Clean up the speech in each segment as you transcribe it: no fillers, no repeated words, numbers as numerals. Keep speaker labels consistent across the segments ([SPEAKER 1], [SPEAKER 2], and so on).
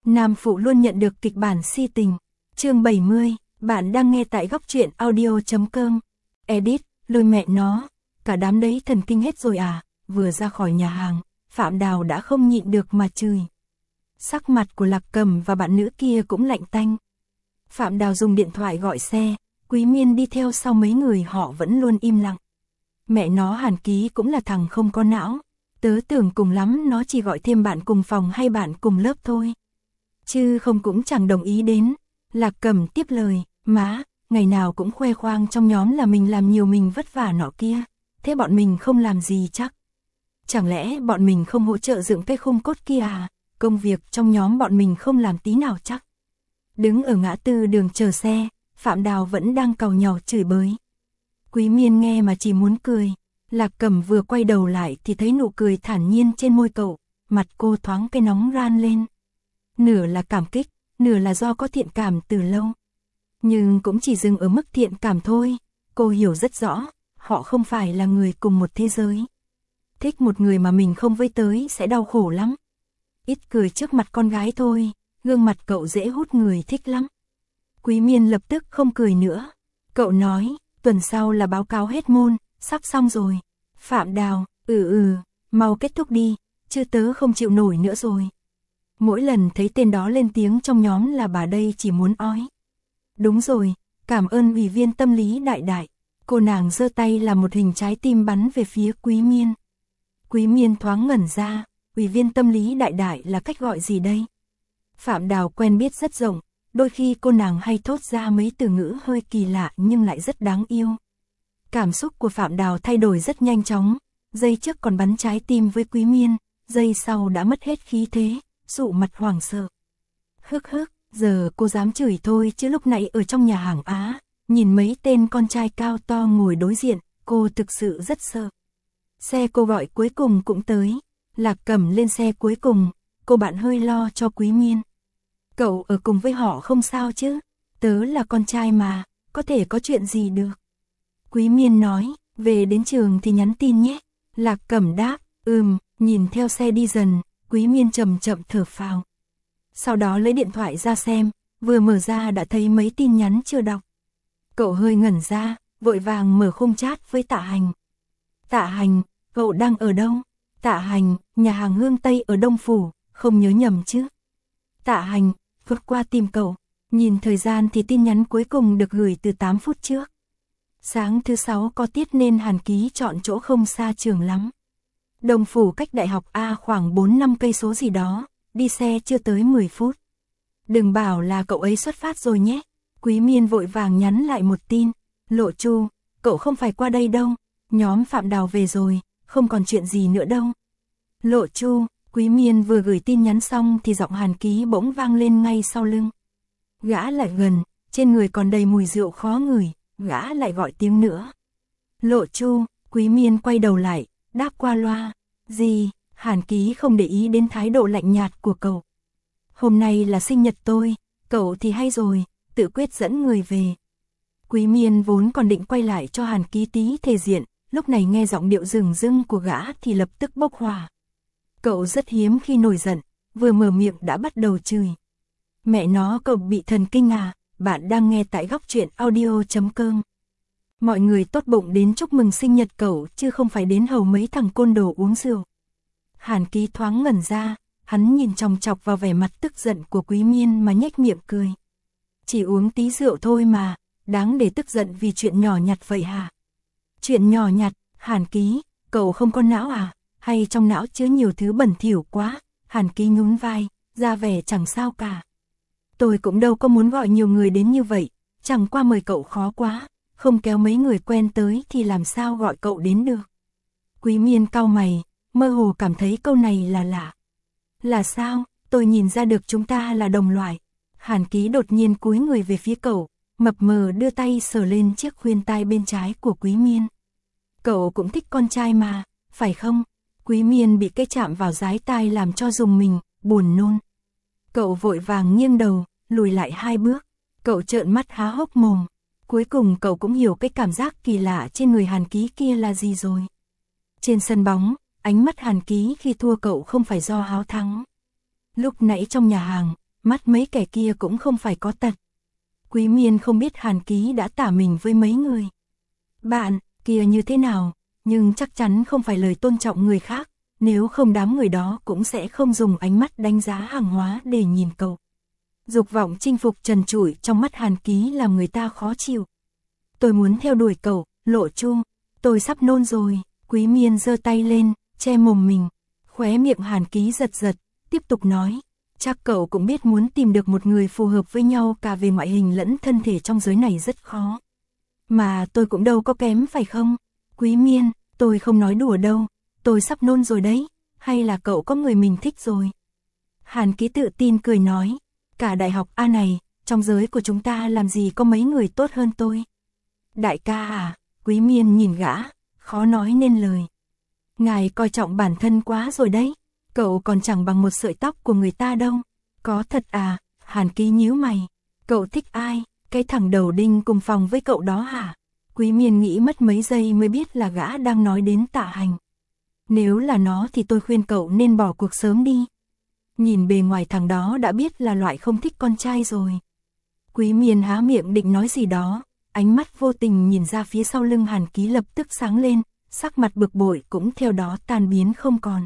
[SPEAKER 1] Nam phụ luôn nhận được kịch bản si tình. Chương 70, bạn đang nghe tại góc truyện audio.com. Edit, lôi mẹ nó, cả đám đấy thần kinh hết rồi à? Vừa ra khỏi nhà hàng, Phạm Đào đã không nhịn được mà chửi. Sắc mặt của Lạc Cầm và bạn nữ kia cũng lạnh tanh. Phạm Đào dùng điện thoại gọi xe, Quý Miên đi theo sau, mấy người họ vẫn luôn im lặng. Mẹ nó, Hàn Ký cũng là thằng không có não. Tớ tưởng cùng lắm nó chỉ gọi thêm bạn cùng phòng hay bạn cùng lớp thôi, chứ không cũng chẳng đồng ý đến. Lạc Cầm tiếp lời, má, ngày nào cũng khoe khoang trong nhóm là mình làm nhiều, mình vất vả nọ kia. Thế bọn mình không làm gì chắc? Chẳng lẽ bọn mình không hỗ trợ dựng cái khung cốt kia à? Công việc trong nhóm bọn mình không làm tí nào chắc? Đứng ở ngã tư đường chờ xe, Phạm Đào vẫn đang càu nhàu chửi bới. Quý Miên nghe mà chỉ muốn cười. Lạc Cầm vừa quay đầu lại thì thấy nụ cười thản nhiên trên môi cậu, mặt cô thoáng cái nóng ran lên. Nửa là cảm kích, nửa là do có thiện cảm từ lâu. Nhưng cũng chỉ dừng ở mức thiện cảm thôi. Cô hiểu rất rõ, họ không phải là người cùng một thế giới. Thích một người mà mình không với tới sẽ đau khổ lắm. Ít cười trước mặt con gái thôi, gương mặt cậu dễ hút người thích lắm. Quý Miên lập tức không cười nữa. Cậu nói, tuần sau là báo cáo hết môn, sắp xong rồi. Phạm Đào, mau kết thúc đi, chứ tớ không chịu nổi nữa rồi. Mỗi lần thấy tên đó lên tiếng trong nhóm là bà đây chỉ muốn ói. Đúng rồi, cảm ơn ủy viên tâm lý đại đại. Cô nàng giơ tay làm một hình trái tim bắn về phía Quý Miên. Quý Miên thoáng ngẩn ra, ủy viên tâm lý đại đại là cách gọi gì đây? Phạm Đào quen biết rất rộng, đôi khi cô nàng hay thốt ra mấy từ ngữ hơi kỳ lạ nhưng lại rất đáng yêu. Cảm xúc của Phạm Đào thay đổi rất nhanh chóng, giây trước còn bắn trái tim với Quý Miên, giây sau đã mất hết khí thế, dụ mặt hoảng sợ. Hức, giờ cô dám chửi thôi, chứ lúc nãy ở trong nhà hàng Á, nhìn mấy tên con trai cao to ngồi đối diện, cô thực sự rất sợ. Xe cô gọi cuối cùng cũng tới, Lạc Cẩm lên xe cuối cùng, cô bạn hơi lo cho Quý Miên. Cậu ở cùng với họ không sao chứ? Tớ là con trai mà, có thể có chuyện gì được? Quý Miên nói, về đến trường thì nhắn tin nhé. Lạc Cẩm đáp, nhìn theo xe đi dần, Quý Miên chậm chậm thở phào. Sau đó lấy điện thoại ra xem, vừa mở ra đã thấy mấy tin nhắn chưa đọc. Cậu hơi ngẩn ra, vội vàng mở khung chat với Tạ Hành. Tạ Hành, cậu đang ở đâu? Tạ Hành, nhà hàng Hương Tây ở Đông Phủ, không nhớ nhầm chứ? Tạ Hành, vượt qua tìm cậu. Nhìn thời gian thì tin nhắn cuối cùng được gửi từ 8 phút trước. Sáng thứ 6 có tiết nên Hàn Ký chọn chỗ không xa trường lắm. Đông Phủ cách đại học A khoảng 4-5 cây số gì đó, đi xe chưa tới 10 phút. Đừng bảo là cậu ấy xuất phát rồi nhé. Quý Miên vội vàng nhắn lại một tin. Lộ Chu, cậu không phải qua đây đâu, nhóm Phạm Đào về rồi, không còn chuyện gì nữa đâu. Lộ Chu, Quý Miên vừa gửi tin nhắn xong thì giọng Hàn Ký bỗng vang lên ngay sau lưng. Gã lại gần, trên người còn đầy mùi rượu khó ngửi, gã lại gọi tiếng nữa. Lộ Chu, Quý Miên quay đầu lại, đáp qua loa. Gì? Hàn Ký không để ý đến thái độ lạnh nhạt của cậu. Hôm nay là sinh nhật tôi, cậu thì hay rồi, tự quyết dẫn người về. Quý Miên vốn còn định quay lại cho Hàn Ký tí thể diện, lúc này nghe giọng điệu rừng rưng của gã thì lập tức bốc hỏa. Cậu rất hiếm khi nổi giận, vừa mở miệng đã bắt đầu chửi. Mẹ nó, cậu bị thần kinh à? Bạn đang nghe tại góc truyện audio.com. Mọi người tốt bụng đến chúc mừng sinh nhật cậu chứ không phải đến hầu mấy thằng côn đồ uống rượu. Hàn Ký thoáng ngẩn ra, hắn nhìn chòng chọc vào vẻ mặt tức giận của Quý Miên mà nhếch miệng cười. Chỉ uống tí rượu thôi mà, đáng để tức giận vì chuyện nhỏ nhặt vậy hả? Chuyện nhỏ nhặt? Hàn Ký, cậu không có não à? Hay trong não chứa nhiều thứ bẩn thỉu quá? Hàn Ký nhún vai, ra vẻ chẳng sao cả. Tôi cũng đâu có muốn gọi nhiều người đến như vậy, chẳng qua mời cậu khó quá, không kéo mấy người quen tới thì làm sao gọi cậu đến được. Quý Miên cau mày, mơ hồ cảm thấy câu này là lạ. Là sao? Tôi nhìn ra được chúng ta là đồng loại. Hàn Ký đột nhiên cúi người về phía cậu, mập mờ đưa tay sờ lên chiếc khuyên tai bên trái của Quý Miên. Cậu cũng thích con trai mà, phải không? Quý Miên bị cái chạm vào dái tai làm cho rùng mình, buồn nôn. Cậu vội vàng nghiêng đầu, lùi lại 2 bước. Cậu trợn mắt há hốc mồm. Cuối cùng cậu cũng hiểu cái cảm giác kỳ lạ trên người Hàn Ký kia là gì rồi. Trên sân bóng, ánh mắt Hàn Ký khi thua cậu không phải do háo thắng. Lúc nãy trong nhà hàng, mắt mấy kẻ kia cũng không phải có tật. Quý Miên không biết Hàn Ký đã tả mình với mấy người bạn kia như thế nào, nhưng chắc chắn không phải lời tôn trọng người khác, nếu không đám người đó cũng sẽ không dùng ánh mắt đánh giá hàng hóa để nhìn cậu. Dục vọng chinh phục trần trụi trong mắt Hàn Ký làm người ta khó chịu. Tôi muốn theo đuổi cậu, Lộ Chu, tôi sắp nôn rồi. Quý Miên giơ tay lên, che mồm mình. Khóe miệng Hàn Ký giật giật, tiếp tục nói, chắc cậu cũng biết muốn tìm được một người phù hợp với nhau cả về ngoại hình lẫn thân thể trong giới này rất khó. Mà tôi cũng đâu có kém phải không? Quý Miên, tôi không nói đùa đâu, tôi sắp nôn rồi đấy, hay là cậu có người mình thích rồi? Hàn Ký tự tin cười nói, cả đại học A này, trong giới của chúng ta làm gì có mấy người tốt hơn tôi. Đại ca à, Quý Miên nhìn gã, khó nói nên lời. Ngài coi trọng bản thân quá rồi đấy, cậu còn chẳng bằng một sợi tóc của người ta đâu. Có thật à? Hàn Ký nhíu mày, cậu thích ai? Cái thằng đầu đinh cùng phòng với cậu đó hả? Quý Miên nghĩ mất mấy giây mới biết là gã đang nói đến Tạ Hành. Nếu là nó thì tôi khuyên cậu nên bỏ cuộc sớm đi. Nhìn bề ngoài thằng đó đã biết là loại không thích con trai rồi. Quý Miên há miệng định nói gì đó, ánh mắt vô tình nhìn ra phía sau lưng Hàn Ký lập tức sáng lên, sắc mặt bực bội cũng theo đó tan biến không còn.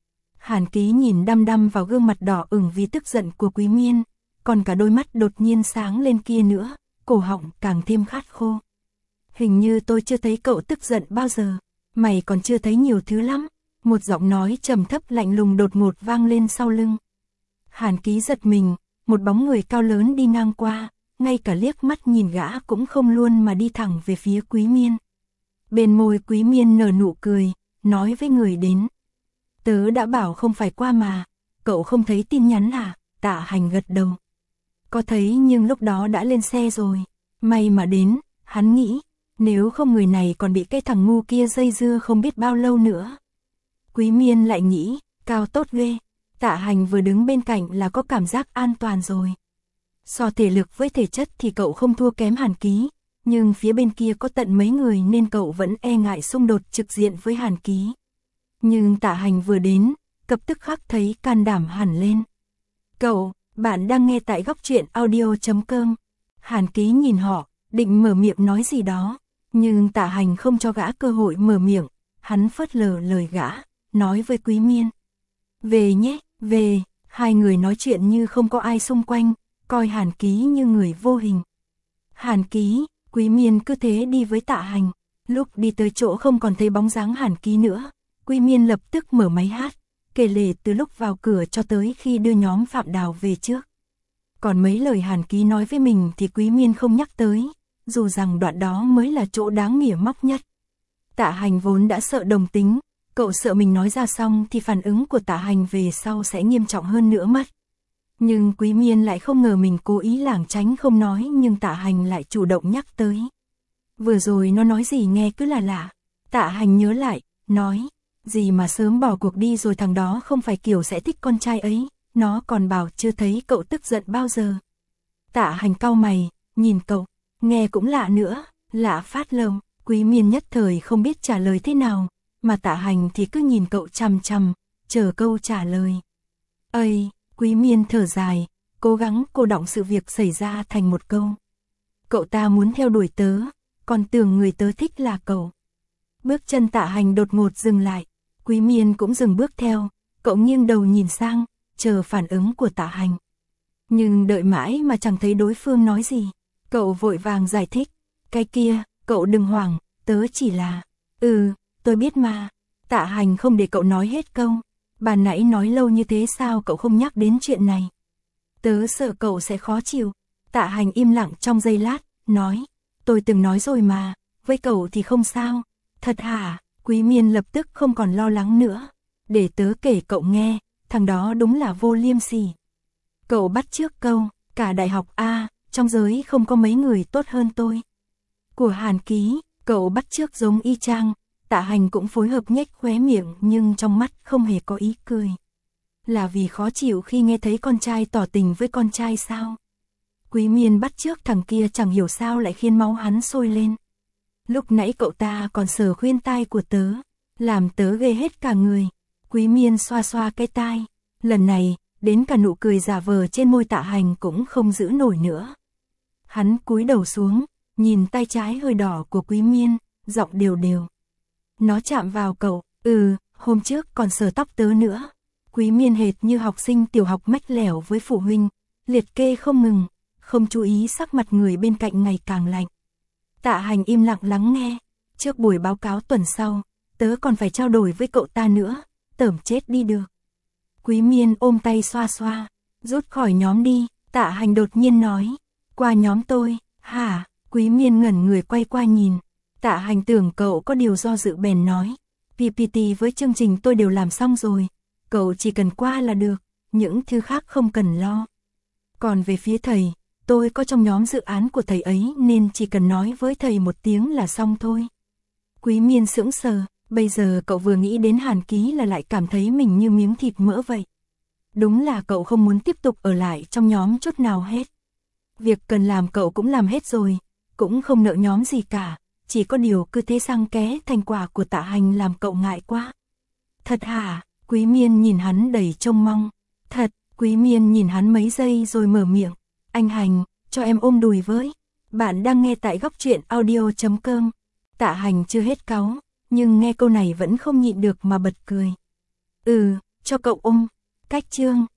[SPEAKER 1] Hàn Ký nhìn đăm đăm vào gương mặt đỏ ửng vì tức giận của Quý Miên, còn cả đôi mắt đột nhiên sáng lên kia nữa, cổ họng càng thêm khát khô. Hình như tôi chưa thấy cậu tức giận bao giờ, mày còn chưa thấy nhiều thứ lắm. Một giọng nói trầm thấp lạnh lùng đột ngột vang lên sau lưng. Hàn Ký giật mình, một bóng người cao lớn đi ngang qua, ngay cả liếc mắt nhìn gã cũng không luôn mà đi thẳng về phía Quý Miên. Bên môi Quý Miên nở nụ cười, nói với người đến. Tớ đã bảo không phải qua mà, cậu không thấy tin nhắn à? Tạ Hành gật đầu. Có thấy nhưng lúc đó đã lên xe rồi, may mà đến, hắn nghĩ, nếu không người này còn bị cái thằng ngu kia dây dưa không biết bao lâu nữa. Quý Miên lại nghĩ, cao tốt ghê, Tạ Hành vừa đứng bên cạnh là có cảm giác an toàn rồi. So thể lực với thể chất thì cậu không thua kém Hàn Ký, nhưng phía bên kia có tận mấy người nên cậu vẫn e ngại xung đột trực diện với Hàn Ký. Nhưng Tạ Hành vừa đến, cập tức khắc thấy can đảm hẳn lên. Cậu, bạn đang nghe tại góc truyện audio.com. Hàn Ký nhìn họ, định mở miệng nói gì đó, nhưng Tạ Hành không cho gã cơ hội mở miệng, hắn phớt lờ lời gã, nói với Quý Miên. Về nhé, về, hai người nói chuyện như không có ai xung quanh, coi Hàn Ký như người vô hình. Hàn Ký, Quý Miên cứ thế đi với Tạ Hành, lúc đi tới chỗ không còn thấy bóng dáng Hàn Ký nữa, Quý Miên lập tức mở máy hát, kể lể từ lúc vào cửa cho tới khi đưa nhóm Phạm Đào về trước. Còn mấy lời Hàn Ký nói với mình thì Quý Miên không nhắc tới, dù rằng đoạn đó mới là chỗ đáng mỉa móc nhất. Tạ Hành vốn đã sợ đồng tính, cậu sợ mình nói ra xong thì phản ứng của Tạ Hành về sau sẽ nghiêm trọng hơn nữa mất. Nhưng Quý Miên lại không ngờ mình cố ý lảng tránh không nói nhưng Tạ Hành lại chủ động nhắc tới. Vừa rồi nó nói gì nghe cứ là lạ. Tạ Hành nhớ lại, nói, gì mà sớm bỏ cuộc đi rồi thằng đó không phải kiểu sẽ thích con trai ấy, nó còn bảo chưa thấy cậu tức giận bao giờ. Tạ Hành cau mày, nhìn cậu, nghe cũng lạ nữa, lạ phát lông. Quý Miên nhất thời không biết trả lời thế nào, mà Tạ Hành thì cứ nhìn cậu chằm chằm, chờ câu trả lời. Ây, Quý Miên thở dài, cố gắng cô đọng sự việc xảy ra thành một câu. Cậu ta muốn theo đuổi tớ, còn tưởng người tớ thích là cậu. Bước chân Tạ Hành đột ngột dừng lại, Quý Miên cũng dừng bước theo, cậu nghiêng đầu nhìn sang, chờ phản ứng của Tạ Hành. Nhưng đợi mãi mà chẳng thấy đối phương nói gì, cậu vội vàng giải thích, cái kia, cậu đừng hoảng, tớ chỉ là, tôi biết mà. Tạ Hành không để cậu nói hết câu, bà nãy nói lâu như thế sao cậu không nhắc đến chuyện này. Tớ sợ cậu sẽ khó chịu. Tạ Hành im lặng trong giây lát, nói, tôi từng nói rồi mà, với cậu thì không sao. Thật hả? Quý Miên lập tức không còn lo lắng nữa. Để tớ kể cậu nghe, thằng đó đúng là vô liêm sỉ. Cậu bắt chước câu, cả đại học A, trong giới không có mấy người tốt hơn tôi. Của Hàn Ký, cậu bắt chước giống y chang. Tạ Hành cũng phối hợp nhếch khóe miệng nhưng trong mắt không hề có ý cười. Là vì khó chịu khi nghe thấy con trai tỏ tình với con trai sao? Quý Miên bắt chước thằng kia chẳng hiểu sao lại khiến máu hắn sôi lên. Lúc nãy cậu ta còn sờ khuyên tai của tớ, làm tớ ghê hết cả người. Quý Miên xoa xoa cái tai. Lần này, đến cả nụ cười giả vờ trên môi Tạ Hành cũng không giữ nổi nữa. Hắn cúi đầu xuống, nhìn tay trái hơi đỏ của Quý Miên, giọng đều đều. Nó chạm vào cậu, hôm trước còn sờ tóc tớ nữa. Quý Miên hệt như học sinh tiểu học mách lẻo với phụ huynh, liệt kê không ngừng, không chú ý sắc mặt người bên cạnh ngày càng lạnh. Tạ Hành im lặng lắng nghe, trước buổi báo cáo tuần sau, tớ còn phải trao đổi với cậu ta nữa, tởm chết đi được. Quý Miên ôm tay xoa xoa, rút khỏi nhóm đi, Tạ Hành đột nhiên nói, qua nhóm tôi, hả? Quý Miên ngẩn người quay qua nhìn, Tạ Hành tưởng cậu có điều do dự bèn nói, PPT với chương trình tôi đều làm xong rồi, cậu chỉ cần qua là được, những thứ khác không cần lo. Còn về phía thầy, tôi có trong nhóm dự án của thầy ấy nên chỉ cần nói với thầy một tiếng là xong thôi. Quý Miên sững sờ, bây giờ cậu vừa nghĩ đến Hàn Ký là lại cảm thấy mình như miếng thịt mỡ vậy. Đúng là cậu không muốn tiếp tục ở lại trong nhóm chút nào hết. Việc cần làm cậu cũng làm hết rồi, cũng không nợ nhóm gì cả, chỉ có điều cứ thế xăng ké thành quả của Tạ Hành làm cậu ngại quá. Thật hả? Quý Miên nhìn hắn đầy trông mong. Thật, Quý Miên nhìn hắn mấy giây rồi mở miệng. Anh Hành, cho em ôm đùi với. Bạn đang nghe tại góc truyện audio.com. Tạ Hành chưa hết cáu, nhưng nghe câu này vẫn không nhịn được mà bật cười. Cho cậu ôm. Cách chương